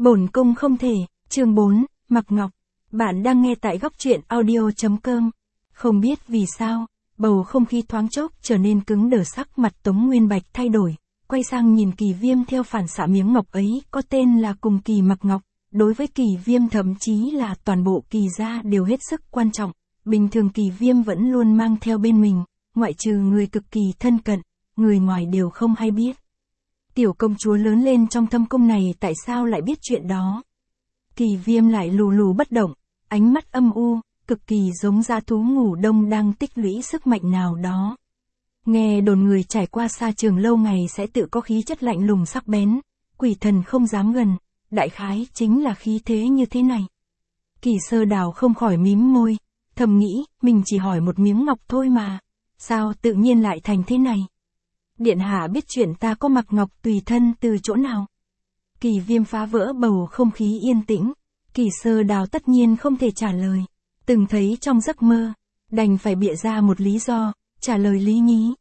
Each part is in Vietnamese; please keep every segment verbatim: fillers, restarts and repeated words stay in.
Bổn cung không thể, chương bốn, Mặc Ngọc. Bạn đang nghe tại góc truyện audio chấm com. Không biết vì sao, bầu không khí thoáng chốc trở nên cứng đờ, sắc mặt Tống Nguyên Bạch thay đổi, quay sang nhìn Kỳ Viêm theo phản xạ. Miếng ngọc ấy có tên là cùng kỳ Mặc Ngọc, đối với Kỳ Viêm thậm chí là toàn bộ Kỳ gia đều hết sức quan trọng. Bình thường Kỳ Viêm vẫn luôn mang theo bên mình, ngoại trừ người cực kỳ thân cận, người ngoài đều không hay biết. Tiểu công chúa lớn lên trong thâm cung này tại sao lại biết chuyện đó? Kỳ Viêm lại lù lù bất động, ánh mắt âm u, cực kỳ giống dã thú ngủ đông đang tích lũy sức mạnh nào đó. Nghe đồn người trải qua sa trường lâu ngày sẽ tự có khí chất lạnh lùng sắc bén, quỷ thần không dám gần, đại khái chính là khí thế như thế này. Kỳ Sơ Đào không khỏi mím môi, thầm nghĩ, mình chỉ hỏi một miếng ngọc thôi mà, sao tự nhiên lại thành thế này? Điện hạ biết chuyện ta có mặc ngọc tùy thân từ chỗ nào? Kỳ Viêm phá vỡ bầu không khí yên tĩnh, Kỳ Sơ Đào tất nhiên không thể trả lời, từng thấy trong giấc mơ, đành phải bịa ra một lý do, trả lời lý nhí.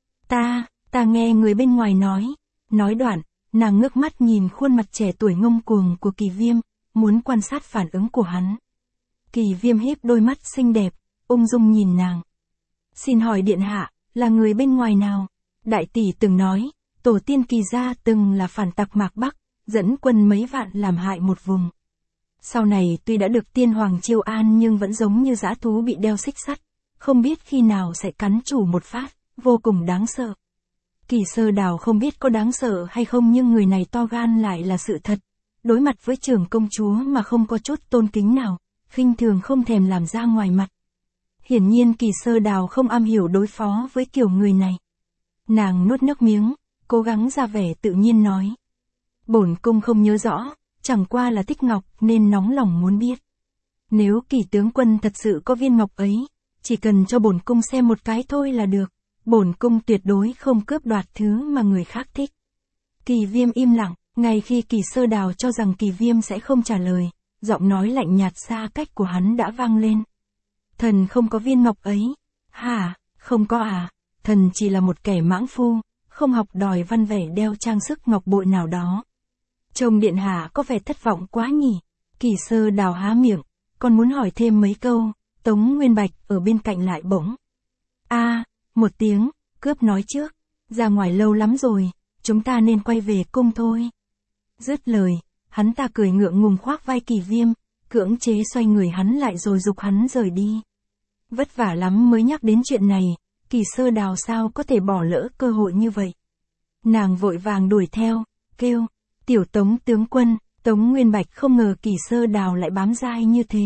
Ta, ta nghe người bên ngoài nói, nói đoạn, nàng ngước mắt nhìn khuôn mặt trẻ tuổi ngông cuồng của Kỳ Viêm, muốn quan sát phản ứng của hắn. Kỳ Viêm híp đôi mắt xinh đẹp, ung dung nhìn nàng. Xin hỏi điện hạ, là người bên ngoài nào? Đại tỷ từng nói, tổ tiên Kỳ gia từng là phản tặc Mạc Bắc, dẫn quân mấy vạn làm hại một vùng. Sau này tuy đã được tiên hoàng chiêu an nhưng vẫn giống như dã thú bị đeo xích sắt, không biết khi nào sẽ cắn chủ một phát, vô cùng đáng sợ. Kỳ Sơ Đào không biết có đáng sợ hay không nhưng người này to gan lại là sự thật. Đối mặt với trưởng công chúa mà không có chút tôn kính nào, khinh thường không thèm làm ra ngoài mặt. Hiển nhiên Kỳ Sơ Đào không am hiểu đối phó với kiểu người này. Nàng nuốt nước miếng, cố gắng ra vẻ tự nhiên nói. Bổn cung không nhớ rõ, chẳng qua là thích ngọc nên nóng lòng muốn biết. Nếu Kỳ tướng quân thật sự có viên ngọc ấy, chỉ cần cho bổn cung xem một cái thôi là được. Bổn cung tuyệt đối không cướp đoạt thứ mà người khác thích. Kỳ Viêm im lặng, ngay khi Kỳ Sơ Đào cho rằng Kỳ Viêm sẽ không trả lời, giọng nói lạnh nhạt xa cách của hắn đã vang lên. Thần không có viên ngọc ấy. Hả, không có à? Thần chỉ là một kẻ mãng phu, không học đòi văn vẻ đeo trang sức ngọc bội nào đó. Trông điện hạ có vẻ thất vọng quá nhỉ? Kỳ Sơ Đào há miệng, còn muốn hỏi thêm mấy câu, Tống Nguyên Bạch ở bên cạnh lại bỗng. A, à, một tiếng, cướp nói trước, ra ngoài lâu lắm rồi, chúng ta nên quay về cung thôi. Dứt lời, hắn ta cười ngượng ngùng khoác vai Kỳ Viêm, cưỡng chế xoay người hắn lại rồi giục hắn rời đi. Vất vả lắm mới nhắc đến chuyện này, Kỳ Sơ Đào sao có thể bỏ lỡ cơ hội như vậy. Nàng vội vàng đuổi theo, kêu, tiểu Tống tướng quân. Tống Nguyên Bạch không ngờ Kỳ Sơ Đào lại bám dai như thế.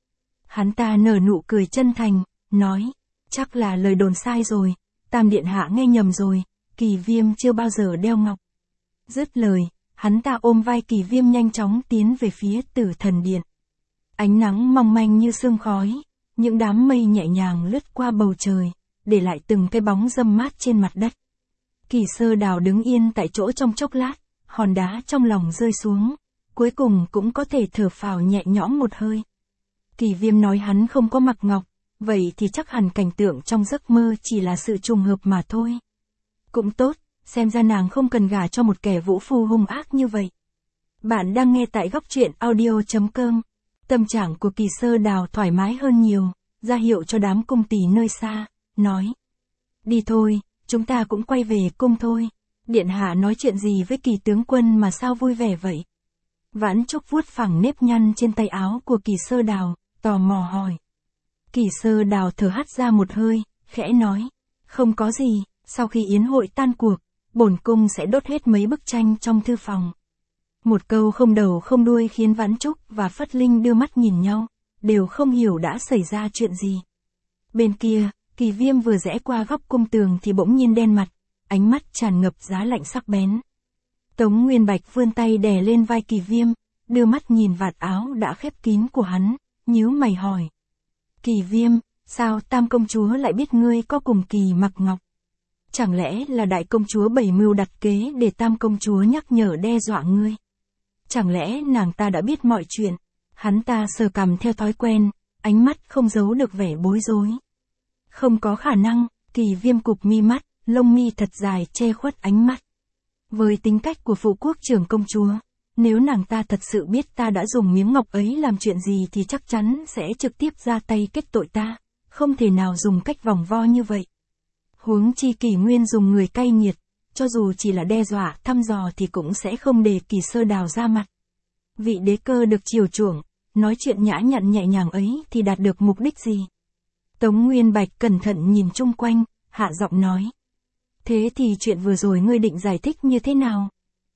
Hắn ta nở nụ cười chân thành, nói, chắc là lời đồn sai rồi, Tam điện hạ nghe nhầm rồi, Kỳ Viêm chưa bao giờ đeo ngọc. Dứt lời, hắn ta ôm vai Kỳ Viêm nhanh chóng tiến về phía Tử Thần Điện. Ánh nắng mong manh như sương khói, những đám mây nhẹ nhàng lướt qua bầu trời, để lại từng cái bóng râm mát trên mặt đất. Kỳ Sơ Đào đứng yên tại chỗ trong chốc lát, hòn đá trong lòng rơi xuống, cuối cùng cũng có thể thở phào nhẹ nhõm một hơi. Kỳ Viêm nói hắn không có mặc ngọc, vậy thì chắc hẳn cảnh tượng trong giấc mơ chỉ là sự trùng hợp mà thôi. Cũng tốt, xem ra nàng không cần gả cho một kẻ vũ phu hung ác như vậy. Bạn đang nghe tại góc truyện audio chấm com. Tâm trạng của Kỳ Sơ Đào thoải mái hơn nhiều, ra hiệu cho đám cung tỳ nơi xa, nói. Đi thôi, chúng ta cũng quay về cung thôi. Điện hạ nói chuyện gì với Kỳ tướng quân mà sao vui vẻ vậy? Vãn Trúc vuốt phẳng nếp nhăn trên tay áo của Kỳ Sơ Đào, tò mò hỏi. Kỳ Sơ Đào thở hắt ra một hơi, khẽ nói. Không có gì, sau khi yến hội tan cuộc, bổn cung sẽ đốt hết mấy bức tranh trong thư phòng. Một câu không đầu không đuôi khiến Vãn Trúc và Phất Linh đưa mắt nhìn nhau, đều không hiểu đã xảy ra chuyện gì. Bên kia, Kỳ Viêm vừa rẽ qua góc cung tường thì bỗng nhiên đen mặt, ánh mắt tràn ngập giá lạnh sắc bén. Tống Nguyên Bạch vươn tay đè lên vai Kỳ Viêm, đưa mắt nhìn vạt áo đã khép kín của hắn, nhíu mày hỏi. Kỳ Viêm, sao Tam công chúa lại biết ngươi có cùng Kỳ Mặc Ngọc? Chẳng lẽ là đại công chúa bày mưu đặt kế để Tam công chúa nhắc nhở đe dọa ngươi? Chẳng lẽ nàng ta đã biết mọi chuyện? Hắn ta sờ cằm theo thói quen, ánh mắt không giấu được vẻ bối rối. Không có khả năng. Kỳ Viêm cụp mi mắt, lông mi thật dài che khuất ánh mắt. Với tính cách của phụ quốc trưởng công chúa, nếu nàng ta thật sự biết ta đã dùng miếng ngọc ấy làm chuyện gì thì chắc chắn sẽ trực tiếp ra tay kết tội ta, không thể nào dùng cách vòng vo như vậy. Huống chi Kỷ Nguyên dùng người cay nghiệt, cho dù chỉ là đe dọa, thăm dò thì cũng sẽ không để Kỳ Sơ Đào ra mặt. Vị đế cơ được chiều chuộng, nói chuyện nhã nhặn nhẹ nhàng ấy thì đạt được mục đích gì? Tống Nguyên Bạch cẩn thận nhìn chung quanh, hạ giọng nói. Thế thì chuyện vừa rồi ngươi định giải thích như thế nào?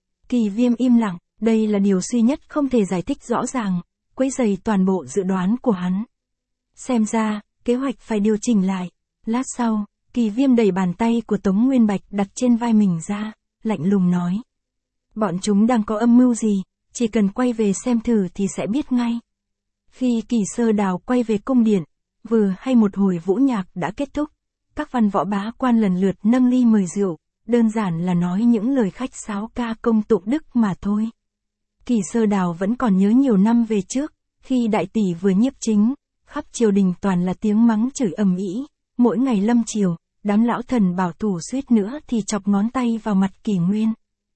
Kỳ Viêm im lặng, đây là điều duy nhất không thể giải thích rõ ràng, quấy rầy toàn bộ dự đoán của hắn. Xem ra, kế hoạch phải điều chỉnh lại. Lát sau, Kỳ Viêm đẩy bàn tay của Tống Nguyên Bạch đặt trên vai mình ra, lạnh lùng nói. Bọn chúng đang có âm mưu gì, chỉ cần quay về xem thử thì sẽ biết ngay. Khi Kỳ Sơ Đào quay về cung điện, vừa hay một hồi vũ nhạc đã kết thúc, các văn võ bá quan lần lượt nâng ly mời rượu, đơn giản là nói những lời khách sáo ca công tụng đức mà thôi. Kỳ Sơ Đào vẫn còn nhớ nhiều năm về trước, khi đại tỷ vừa nhiếp chính, khắp triều đình toàn là tiếng mắng chửi ầm ĩ, mỗi ngày lâm triều, đám lão thần bảo thủ suýt nữa thì chọc ngón tay vào mặt Kỷ Nguyên.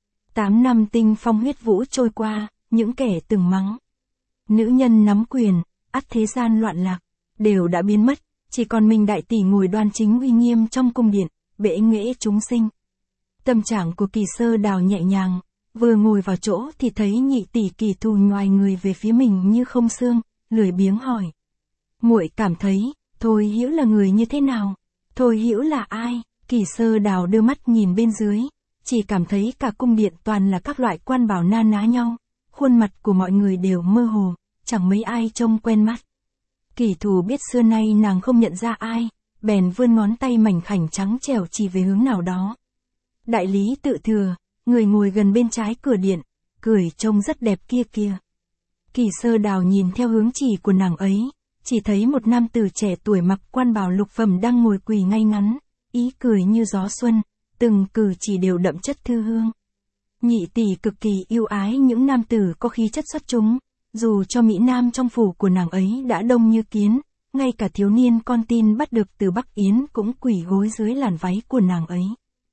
Tám năm tinh phong huyết vũ trôi qua, những kẻ từng mắng nữ nhân nắm quyền, ắt thế gian loạn lạc, đều đã biến mất, chỉ còn mình đại tỷ ngồi đoan chính uy nghiêm trong cung điện, bệ nghệ chúng sinh. Tâm trạng của Kỳ Sơ Đào nhẹ nhàng, vừa ngồi vào chỗ thì thấy nhị tỷ Kỳ Thù ngoài người về phía mình như không xương, lười biếng hỏi. Muội cảm thấy, Thôi Hữu là người như thế nào? Thôi Hữu là ai? Kỳ Sơ Đào đưa mắt nhìn bên dưới, chỉ cảm thấy cả cung điện toàn là các loại quan bảo na ná nhau, khuôn mặt của mọi người đều mơ hồ, chẳng mấy ai trông quen mắt. Kỳ Thù biết xưa nay nàng không nhận ra ai, bèn vươn ngón tay mảnh khảnh trắng trẻo chỉ về hướng nào đó. Đại lý Tự Thừa, người ngồi gần bên trái cửa điện, cười trông rất đẹp kia kia. Kỳ Sơ Đào nhìn theo hướng chỉ của nàng ấy, chỉ thấy một nam tử trẻ tuổi mặc quan bào lục phẩm đang ngồi quỳ ngay ngắn, ý cười như gió xuân, từng cử chỉ đều đậm chất thư hương. Nhị tỷ cực kỳ yêu ái những nam tử có khí chất xuất chúng, dù cho mỹ nam trong phủ của nàng ấy đã đông như kiến, ngay cả thiếu niên con tin bắt được từ Bắc Yến cũng quỳ gối dưới làn váy của nàng ấy.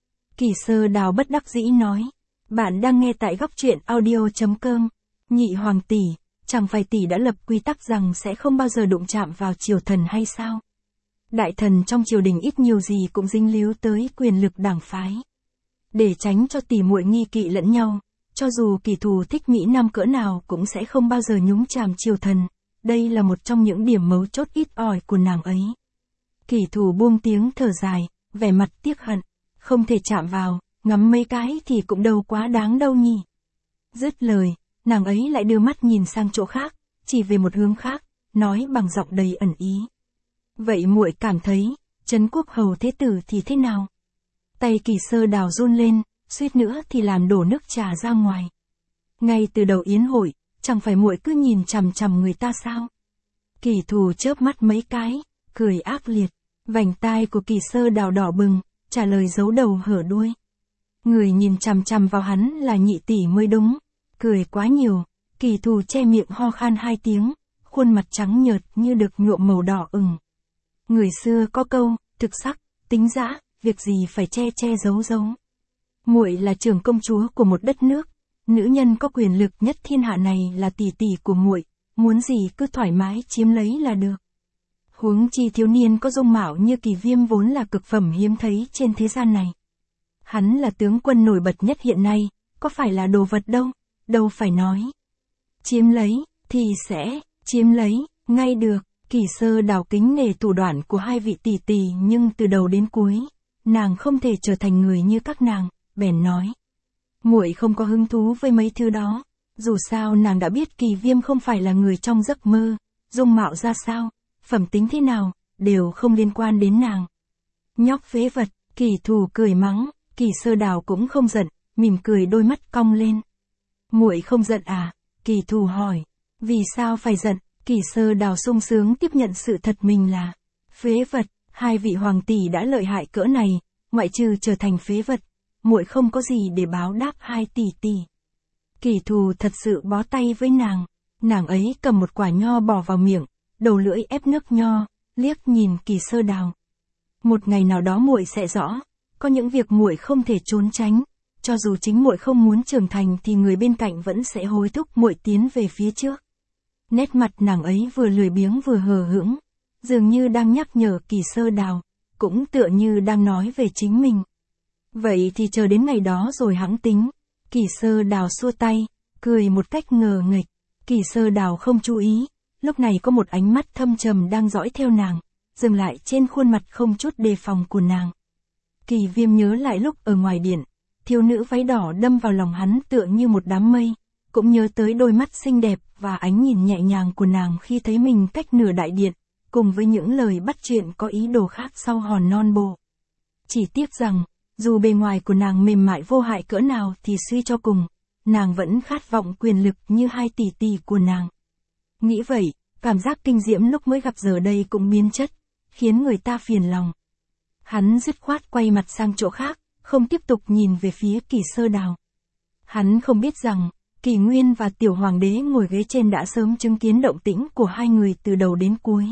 Kỳ Sơ Đào bất đắc dĩ nói, bạn đang nghe tại góc truyện audio chấm com. Nhị hoàng tỷ, chẳng phải tỷ đã lập quy tắc rằng sẽ không bao giờ đụng chạm vào triều thần hay sao? Đại thần trong triều đình ít nhiều gì cũng dính líu tới quyền lực đảng phái. Để tránh cho tỷ muội nghi kỵ lẫn nhau, cho dù Kỳ Thù thích mỹ nam cỡ nào cũng sẽ không bao giờ nhúng chàm triều thần, đây là một trong những điểm mấu chốt ít ỏi của nàng ấy. Kỳ Thù buông tiếng thở dài, vẻ mặt tiếc hận, không thể chạm vào, ngắm mấy cái thì cũng đâu quá đáng đâu nhỉ. Dứt lời, nàng ấy lại đưa mắt nhìn sang chỗ khác, chỉ về một hướng khác, nói bằng giọng đầy ẩn ý. Vậy muội cảm thấy, Trấn Quốc hầu thế tử thì thế nào? Tay Kỳ Sơ Đào run lên, suýt nữa thì làm đổ nước trà ra ngoài. Ngay từ đầu yến hội, chẳng phải muội cứ nhìn chằm chằm người ta sao? Kỳ Thù chớp mắt mấy cái, cười ác liệt, vành tai của Kỳ Sơ Đào đỏ bừng, trả lời giấu đầu hở đuôi. Người nhìn chằm chằm vào hắn là nhị tỷ mới đúng. Cười quá nhiều, Kỳ Thù che miệng ho khan hai tiếng, khuôn mặt trắng nhợt như được nhuộm màu đỏ ửng. Người xưa có câu, thực sắc, tính dã, việc gì phải che che giấu giấu. Muội là trưởng công chúa của một đất nước, nữ nhân có quyền lực nhất thiên hạ này là tỷ tỷ của muội, muốn gì cứ thoải mái chiếm lấy là được. Huống chi thiếu niên có dung mạo như Kỳ Viêm vốn là cực phẩm hiếm thấy trên thế gian này. Hắn là tướng quân nổi bật nhất hiện nay, có phải là đồ vật đâu, đâu phải nói. Chiếm lấy, thì sẽ, chiếm lấy, ngay được. Kỳ Sơ Đào kính nể thủ đoạn của hai vị tỷ tỷ nhưng từ đầu đến cuối, nàng không thể trở thành người như các nàng, bèn nói. Muội không có hứng thú với mấy thứ đó, dù sao nàng đã biết Kỳ Viêm không phải là người trong giấc mơ, dung mạo ra sao, phẩm tính thế nào, đều không liên quan đến nàng. Nhóc phế vật, Kỳ Thù cười mắng, Kỳ Sơ Đào cũng không giận, mỉm cười đôi mắt cong lên. Muội không giận à? Kỳ Thù hỏi. Vì sao phải giận? Kỳ Sơ Đào sung sướng tiếp nhận sự thật mình là phế vật, hai vị hoàng tỷ đã lợi hại cỡ này, ngoại trừ trở thành phế vật, muội không có gì để báo đáp hai tỷ tỷ. Kỳ Thù thật sự bó tay với nàng, nàng ấy cầm một quả nho bỏ vào miệng, đầu lưỡi ép nước nho, liếc nhìn Kỳ Sơ Đào. Một ngày nào đó muội sẽ rõ, có những việc muội không thể trốn tránh, cho dù chính muội không muốn trưởng thành thì người bên cạnh vẫn sẽ hối thúc muội tiến về phía trước. Nét mặt nàng ấy vừa lười biếng vừa hờ hững, dường như đang nhắc nhở Kỳ Sơ Đào, cũng tựa như đang nói về chính mình. Vậy thì chờ đến ngày đó rồi hẵng tính. Kỳ Sơ Đào xua tay, cười một cách ngờ nghệch. Kỳ Sơ Đào không chú ý, lúc này có một ánh mắt thâm trầm đang dõi theo nàng, dừng lại trên khuôn mặt không chút đề phòng của nàng. Kỳ Viêm nhớ lại lúc ở ngoài điện, thiếu nữ váy đỏ đâm vào lòng hắn tựa như một đám mây, cũng nhớ tới đôi mắt xinh đẹp và ánh nhìn nhẹ nhàng của nàng khi thấy mình cách nửa đại điện, cùng với những lời bắt chuyện có ý đồ khác sau hòn non bộ. Chỉ tiếc rằng, dù bề ngoài của nàng mềm mại vô hại cỡ nào thì suy cho cùng, nàng vẫn khát vọng quyền lực như hai tỷ tỷ của nàng. Nghĩ vậy, cảm giác kinh diễm lúc mới gặp giờ đây cũng biến chất, khiến người ta phiền lòng. Hắn dứt khoát quay mặt sang chỗ khác, không tiếp tục nhìn về phía Kỳ Sơ Đào. Hắn không biết rằng, Kỳ Nguyên và Tiểu Hoàng đế ngồi ghế trên đã sớm chứng kiến động tĩnh của hai người từ đầu đến cuối.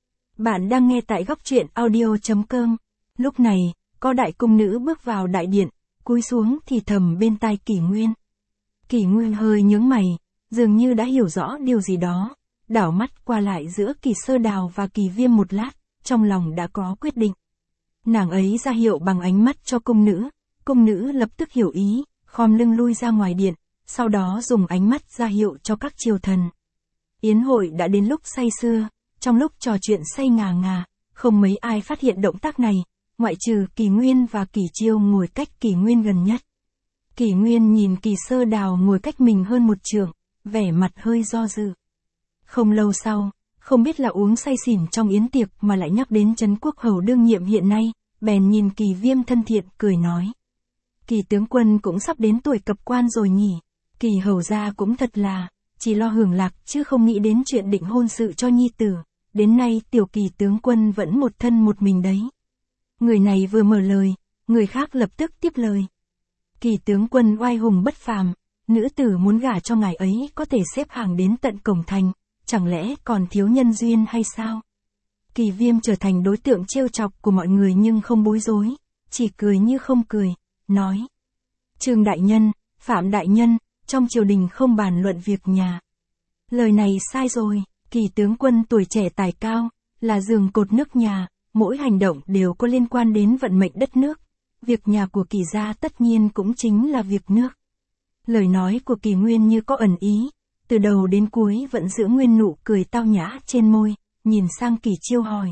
Bạn đang nghe tại góc truyện audio chấm com. Lúc này, có đại cung nữ bước vào đại điện, cúi xuống thì thầm bên tai Kỳ Nguyên. Kỳ Nguyên hơi nhướng mày, dường như đã hiểu rõ điều gì đó, đảo mắt qua lại giữa Kỳ Sơ Đào và Kỳ Viêm một lát, trong lòng đã có quyết định. Nàng ấy ra hiệu bằng ánh mắt cho cung nữ, cung nữ lập tức hiểu ý, khom lưng lui ra ngoài điện, sau đó dùng ánh mắt ra hiệu cho các triều thần. Yến hội đã đến lúc say sưa, trong lúc trò chuyện say ngà ngà, không mấy ai phát hiện động tác này, ngoại trừ Kỳ Nguyên và Kỳ Chiêu ngồi cách Kỳ Nguyên gần nhất. Kỳ Nguyên nhìn Kỳ Sơ Đào ngồi cách mình hơn một trượng, vẻ mặt hơi do dự. Không lâu sau, không biết là uống say xỉn trong yến tiệc mà lại nhắc đến Trấn Quốc Hầu đương nhiệm hiện nay, bèn nhìn Kỳ Viêm thân thiện cười nói. Kỳ tướng quân cũng sắp đến tuổi cập quan rồi nhỉ, Kỳ hầu gia cũng thật là, chỉ lo hưởng lạc chứ không nghĩ đến chuyện định hôn sự cho nhi tử, đến nay tiểu Kỳ tướng quân vẫn một thân một mình đấy. Người này vừa mở lời, người khác lập tức tiếp lời. Kỳ tướng quân oai hùng bất phàm, nữ tử muốn gả cho ngài ấy có thể xếp hàng đến tận cổng thành, chẳng lẽ còn thiếu nhân duyên hay sao? Kỳ Viêm trở thành đối tượng trêu chọc của mọi người nhưng không bối rối, chỉ cười như không cười, nói. Trương đại nhân, Phạm đại nhân, trong triều đình không bàn luận việc nhà. Lời này sai rồi, Kỳ tướng quân tuổi trẻ tài cao, là giường cột nước nhà, mỗi hành động đều có liên quan đến vận mệnh đất nước. Việc nhà của Kỳ gia tất nhiên cũng chính là việc nước. Lời nói của Kỳ Nguyên như có ẩn ý, từ đầu đến cuối vẫn giữ nguyên nụ cười tao nhã trên môi, nhìn sang Kỳ Chiêu hỏi.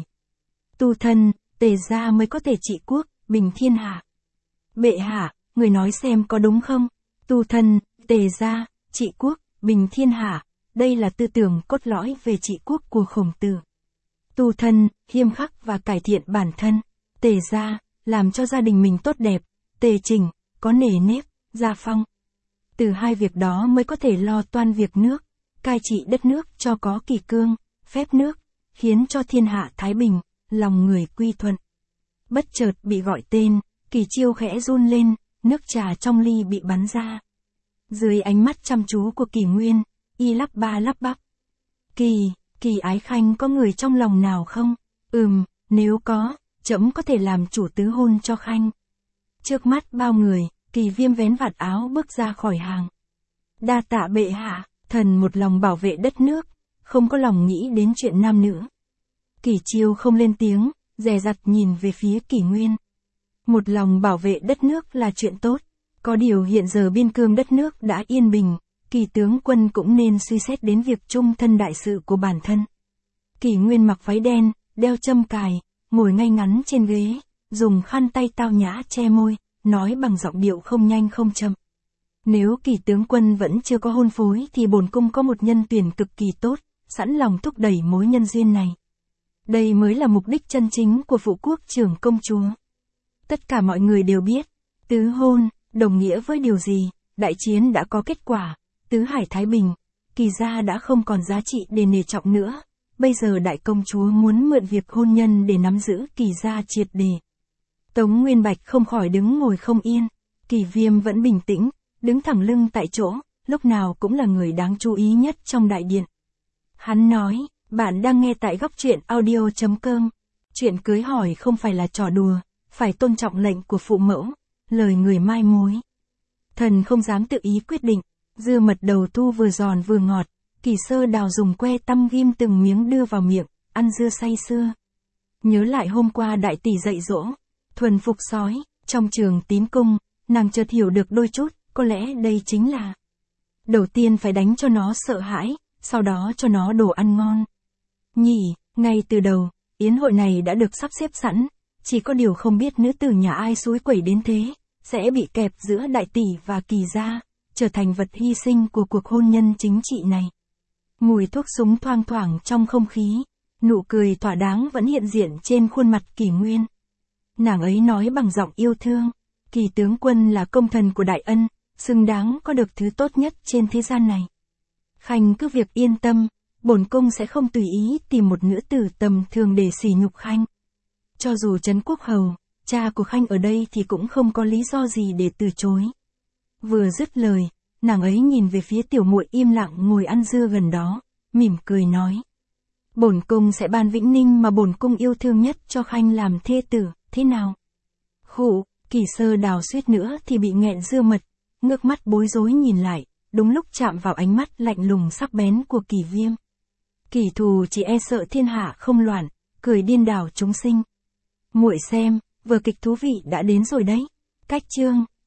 Tu thân, Tề gia mới có thể trị quốc, bình thiên hạ. Bệ hạ, người nói xem có đúng không? Tu thân, Tề gia, trị quốc, bình thiên hạ, đây là tư tưởng cốt lõi về trị quốc của Khổng Tử. Tu thân, hiêm khắc và cải thiện bản thân. Tề gia, làm cho gia đình mình tốt đẹp. Tề chỉnh, có nề nếp, gia phong. Từ hai việc đó mới có thể lo toan việc nước, cai trị đất nước cho có kỷ cương, phép nước, khiến cho thiên hạ thái bình, lòng người quy thuận. Bất chợt bị gọi tên, Kỳ Chiêu khẽ run lên, nước trà trong ly bị bắn ra. Dưới ánh mắt chăm chú của Kỳ Nguyên, y lắp ba lắp bắp. Kỳ, Kỳ ái khanh có người trong lòng nào không? Ừm, nếu có, trẫm có thể làm chủ tứ hôn cho khanh. Trước mắt bao người, Kỳ Viêm vén vạt áo bước ra khỏi hàng. Đa tạ bệ hạ, thần một lòng bảo vệ đất nước, không có lòng nghĩ đến chuyện nam nữ. Kỳ Chiêu không lên tiếng, dè dặt nhìn về phía Kỳ Nguyên. Một lòng bảo vệ đất nước là chuyện tốt, có điều hiện giờ biên cương đất nước đã yên bình, Kỳ tướng quân cũng nên suy xét đến việc trung thân đại sự của bản thân. Kỳ Nguyên mặc váy đen, đeo châm cài, ngồi ngay ngắn trên ghế, dùng khăn tay tao nhã che môi, nói bằng giọng điệu không nhanh không chậm. Nếu Kỳ tướng quân vẫn chưa có hôn phối thì bổn cung có một nhân tuyển cực kỳ tốt, sẵn lòng thúc đẩy mối nhân duyên này. Đây mới là mục đích chân chính của phụ quốc trưởng công chúa. Tất cả mọi người đều biết, tứ hôn, đồng nghĩa với điều gì, đại chiến đã có kết quả, tứ hải thái bình, Kỳ gia đã không còn giá trị để nể trọng nữa, bây giờ đại công chúa muốn mượn việc hôn nhân để nắm giữ Kỳ gia triệt để. Tống Nguyên Bạch không khỏi đứng ngồi không yên, Kỳ Viêm vẫn bình tĩnh, đứng thẳng lưng tại chỗ, lúc nào cũng là người đáng chú ý nhất trong đại điện. Hắn nói, bạn đang nghe tại góc truyện audio chấm com. Chuyện cưới hỏi không phải là trò đùa, phải tôn trọng lệnh của phụ mẫu, lời người mai mối. Thần không dám tự ý quyết định, dưa mật đầu thu vừa giòn vừa ngọt, Kỳ Sơ Đào dùng que tăm ghim từng miếng đưa vào miệng, ăn dưa say sưa. Nhớ lại hôm qua đại tỷ dạy dỗ, thuần phục sói, trong trường Tím Cung, nàng chợt hiểu được đôi chút, có lẽ đây chính là. Đầu tiên phải đánh cho nó sợ hãi, sau đó cho nó đồ ăn ngon. Nhỉ, ngay từ đầu, yến hội này đã được sắp xếp sẵn, chỉ có điều không biết nữ tử nhà ai xúi quẩy đến thế, sẽ bị kẹp giữa đại tỷ và Kỳ gia, trở thành vật hy sinh của cuộc hôn nhân chính trị này. Mùi thuốc súng thoang thoảng trong không khí, nụ cười thỏa đáng vẫn hiện diện trên khuôn mặt Kỳ Nguyên. Nàng ấy nói bằng giọng yêu thương, Kỳ tướng quân là công thần của đại ân, xứng đáng có được thứ tốt nhất trên thế gian này. Khanh cứ việc yên tâm, bổn cung sẽ không tùy ý tìm một nữ tử tầm thường để sỉ nhục Khanh. Cho dù Trấn Quốc Hầu, cha của Khanh ở đây thì cũng không có lý do gì để từ chối. Vừa dứt lời, nàng ấy nhìn về phía tiểu muội im lặng ngồi ăn dưa gần đó, mỉm cười nói. Bổn cung sẽ ban Vĩnh Ninh mà bổn cung yêu thương nhất cho Khanh làm thê tử, thế nào? Khụ, Kỳ Sơ Đào suýt nữa thì bị nghẹn dưa mật, ngước mắt bối rối nhìn lại, đúng lúc chạm vào ánh mắt lạnh lùng sắc bén của Kỳ Viêm. Kỳ thù chỉ e sợ thiên hạ không loạn, cười điên đảo chúng sinh. Muội xem, vở kịch thú vị đã đến rồi đấy. Cách chương